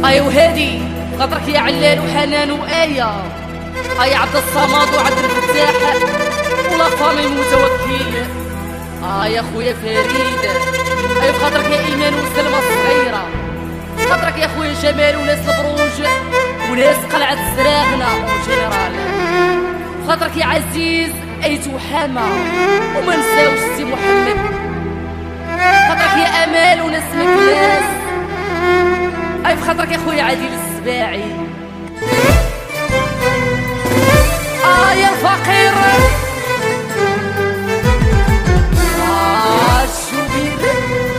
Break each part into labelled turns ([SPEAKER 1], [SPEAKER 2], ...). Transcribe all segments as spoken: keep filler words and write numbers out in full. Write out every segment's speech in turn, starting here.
[SPEAKER 1] اي وهادي خاطرك يا علال وحنان وآية، اي عبد الصمد وعبد الفتاح ولا فامي متوكل، اي يا خويا فريد، اي خاطرك يا ايمان وسلمى الصغيرة، خاطرك يا خويا جمال وناس البروج وناس قلعة الزراغنة وجنرال، خاطرك يا عزيز ايت وحامة وما نساوش سي محمد، خاطرك يا امال وناس مكلاس، اي بخاطرك يا خويا عادل السباعي، اه يا الفقير اه الشوبير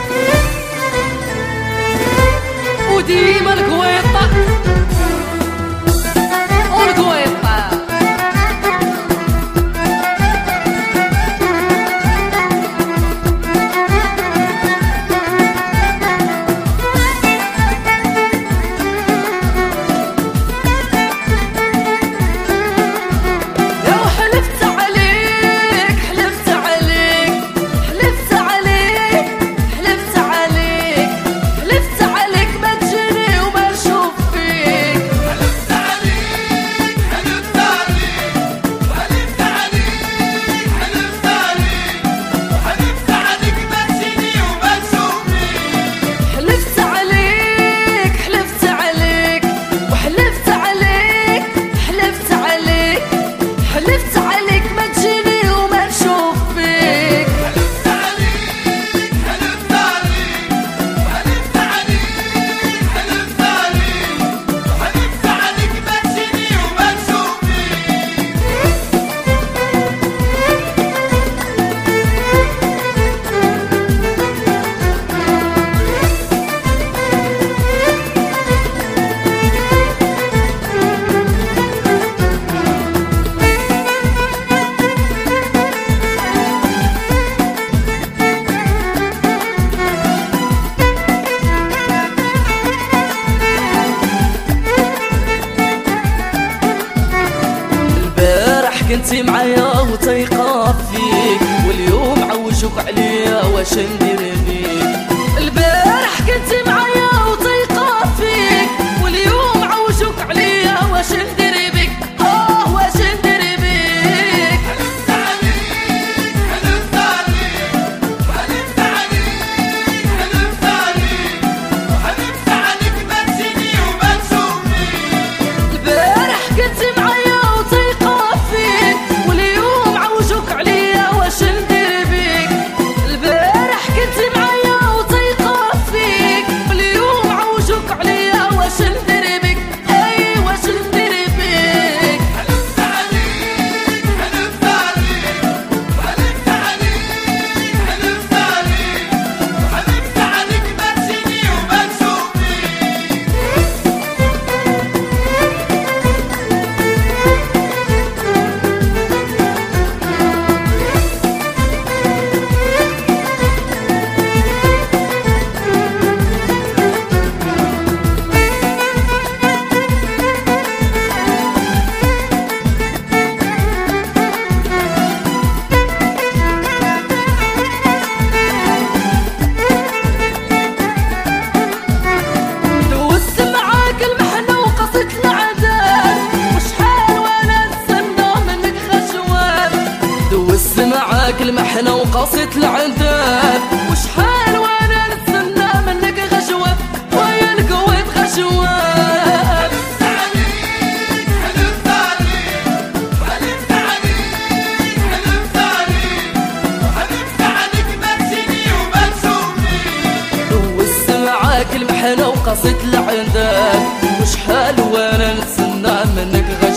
[SPEAKER 1] وديما القويطة والقويطة كنتي معايا وتيقاف فيك، واليوم عوجوك عليا واش ندير بيك، البارح كنتي معايا وتيقاف فيك، واليوم عوجوك عليا واش ندير بيك، اه واش ندير بيك،
[SPEAKER 2] حلفت عليك حلفت عليك وحلفت عليك حلفت عليك وحلفت عليك ما تجيني وما تشوفني،
[SPEAKER 1] البارح كنتي معايا وتيقاف فيك، واليوم عوجوك عليا واش ندير بيك، البارح كنتي معايا وتيقاف فيك، واليوم عوجوك عليا واش ندير بيك، اي واش ندير بيك،
[SPEAKER 2] حلفت عليك حلفت عليك وحلفت عليك حلفت عليك وحلفت عليك ما تجيني وما تشوفني.
[SPEAKER 1] دوزت معاك المحنة وقصيت العذاب، وشحال وانا نتسنى منك خشوات، دوزت معاك المحنة وقصيت العذاب، وشحال وانا نتسنى منك غشوات، ويا القويت غشوات،
[SPEAKER 2] حلفت عليك حلفت عليك وحلفت عليك حلفت عليك وحلفت عليك ما تجيني وما تشوفني.
[SPEAKER 1] دوزت معاك المحنة وقصيت العذاب، وشحال وانا نتسنى منك غشوات.